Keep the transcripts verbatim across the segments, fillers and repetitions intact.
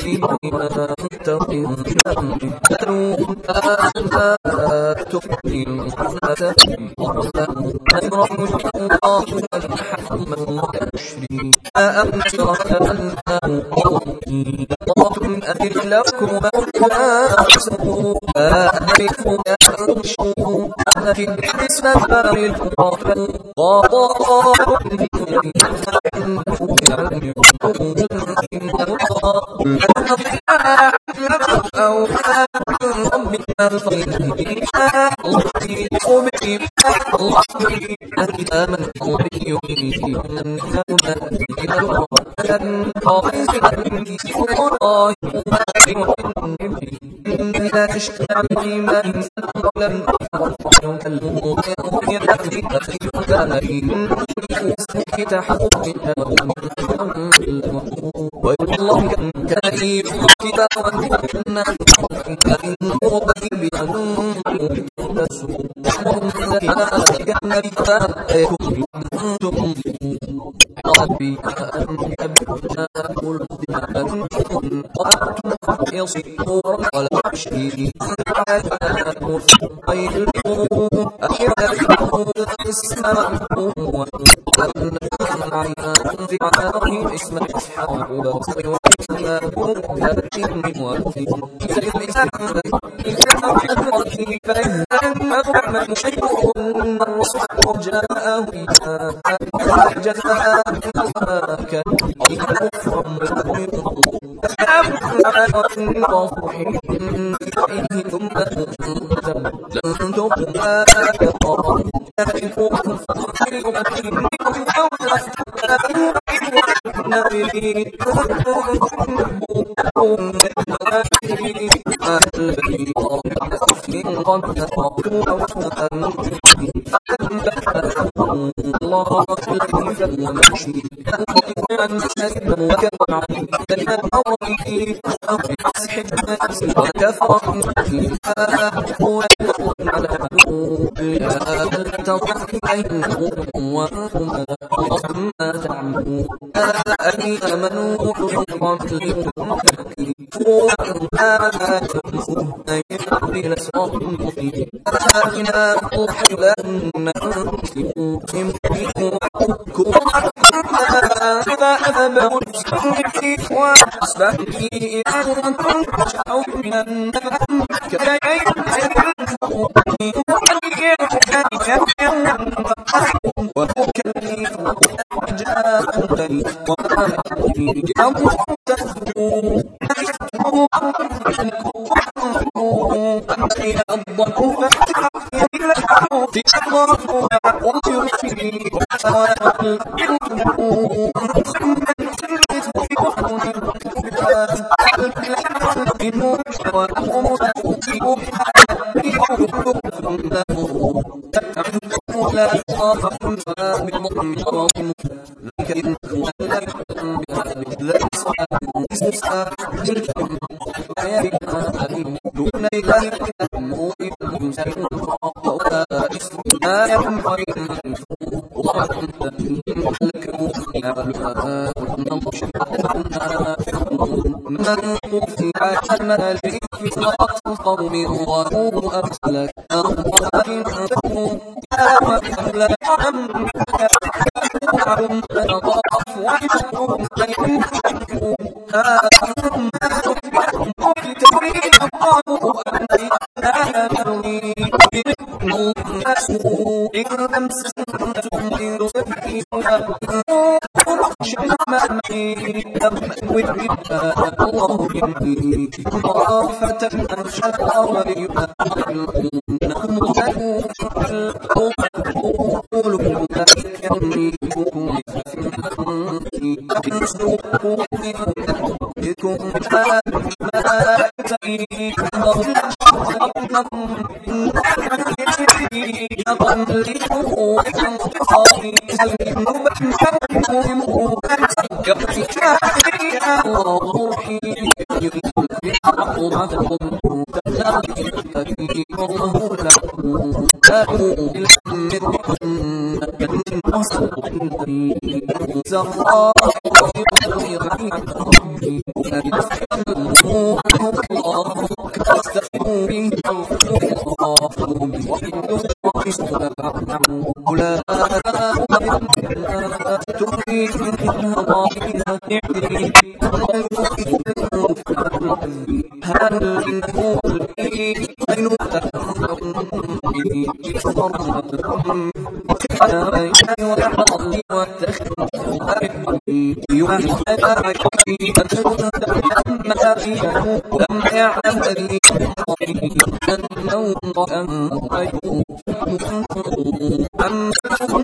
ولا تتقين بلوا لا تؤمن فتقين أمرهم الله الحكم والشري أأمشرك أنه قومي قاتم أذر لكم أنفسكم أأمركم أنشوا أذر بحسن بار القرآن وضاء أو ربك الخير الله من قومي من إن لا تشتع بإيمان لم يكلموا والله كريم كتابا ربي يصير على عشره غير أحياء السماء في عالم اسم إسحاق وبصر وإسلام وكاتم وكتم فإن أحمد شيء الرسول جاءه جزاء كان كفر ثم لن تقبل الله يعلمه الله كاستغفروا به الله أولئك لم يعلم ذي أنه أنه أم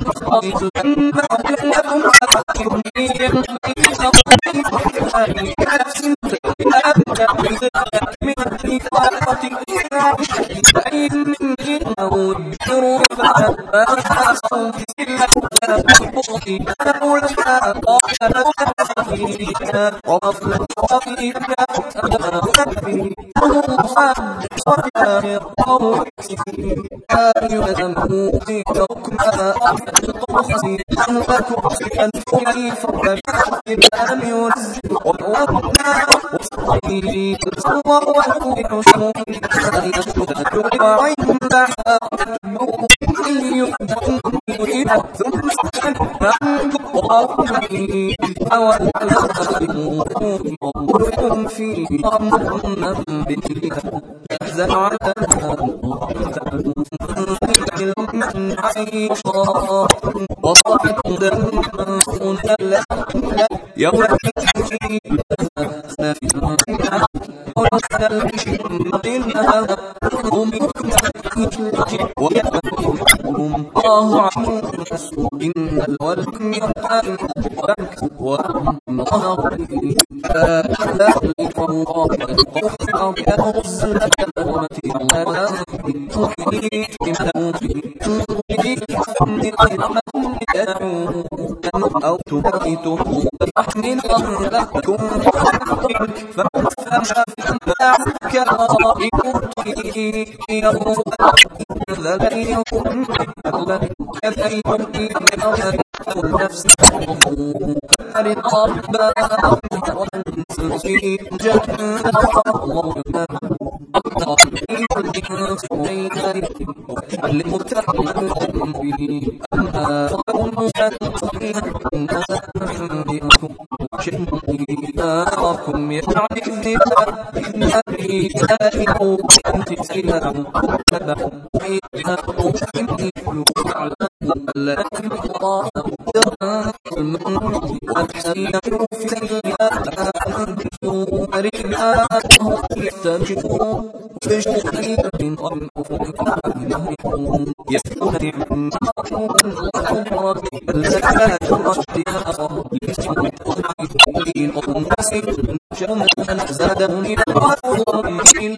الله إن الولك يرحم وأن الله لا تخلف الله القرآن يرسل كلمتي على أو تبيته فأحمل لكم فأفهم معك رائبتي يوم الذي يكون الذي يكون النفس الربا في جنة الله المتقين به أما قوم شئناكم يعرف النبي كائن أنت سلام تبع بيتنا لا الله المن والحياة في سيئات رئاته يستجدون في شيء والأفق يسكن عمهم الأمر الزكاة رشدها لسوء الطبيعين الناس شمسا زادهم إلى الأرض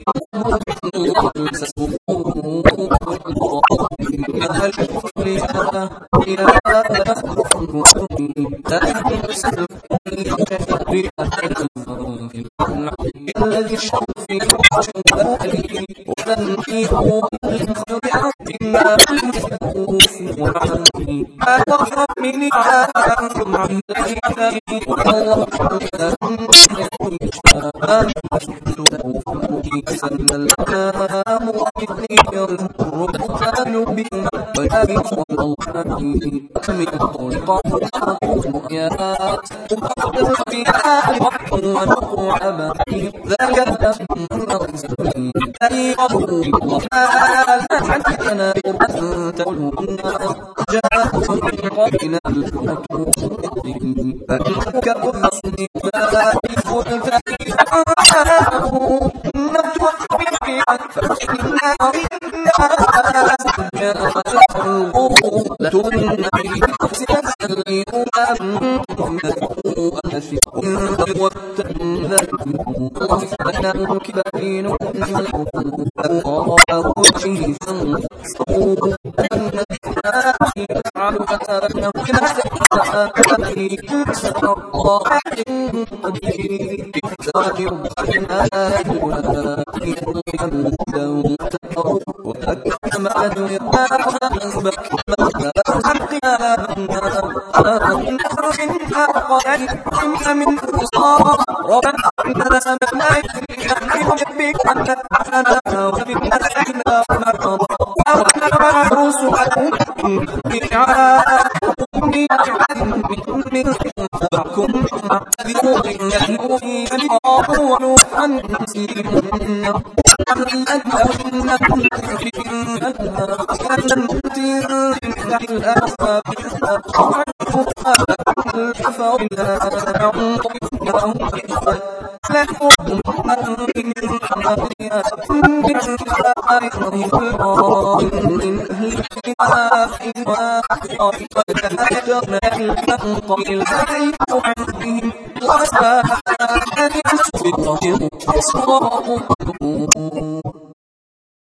الذي شر في ولم يكن للخير إلا وعني أتخذ من عام عن ذلك والله سن الكلام وكثير الركان بهم ويابس الله كمن طلقات الرؤيات وقدر فيها الوقت ونقوع به ذاك الأمر أي ربه وحال حدثنا أن تقولون جاءت من قبل الفتوح فإنك أفصل فائف الفائف نتوقع بها فإنا لتؤمن بنفسك وَتَنْذَرُ كِبَرِينُ أَوْ وَجْهِ فَانْصَرُوا أَنَّ الْإِلَهِ يَفْعَلُ أَثَرَنَا كِمَا تَفْعَلِ سَرَ اللَّهُ قَدِيرٌ فَاجِرٌ الْآيَةُ يَمُدَّهُ تَكْفَرُ وَتَكْفَمَ أَدْوِرْنَا فَأَنْبَكْ مَا الْقِيَامَةِ أَنْ نَخْرِجْ مِنْهَا قَلَيْلٍ وأنتم من أنصار ربنا إننا سمعنا يحيي ربك أن تبعثنا وبنا إحنا مرضى وأنا معروس لكم بشعاءكم من فاعكم فاعتذروا إن يحيي الله ونوحا سيرنا أن أنكم تكفرين أن تنتهي الأسباب وَأَسْمَاءَ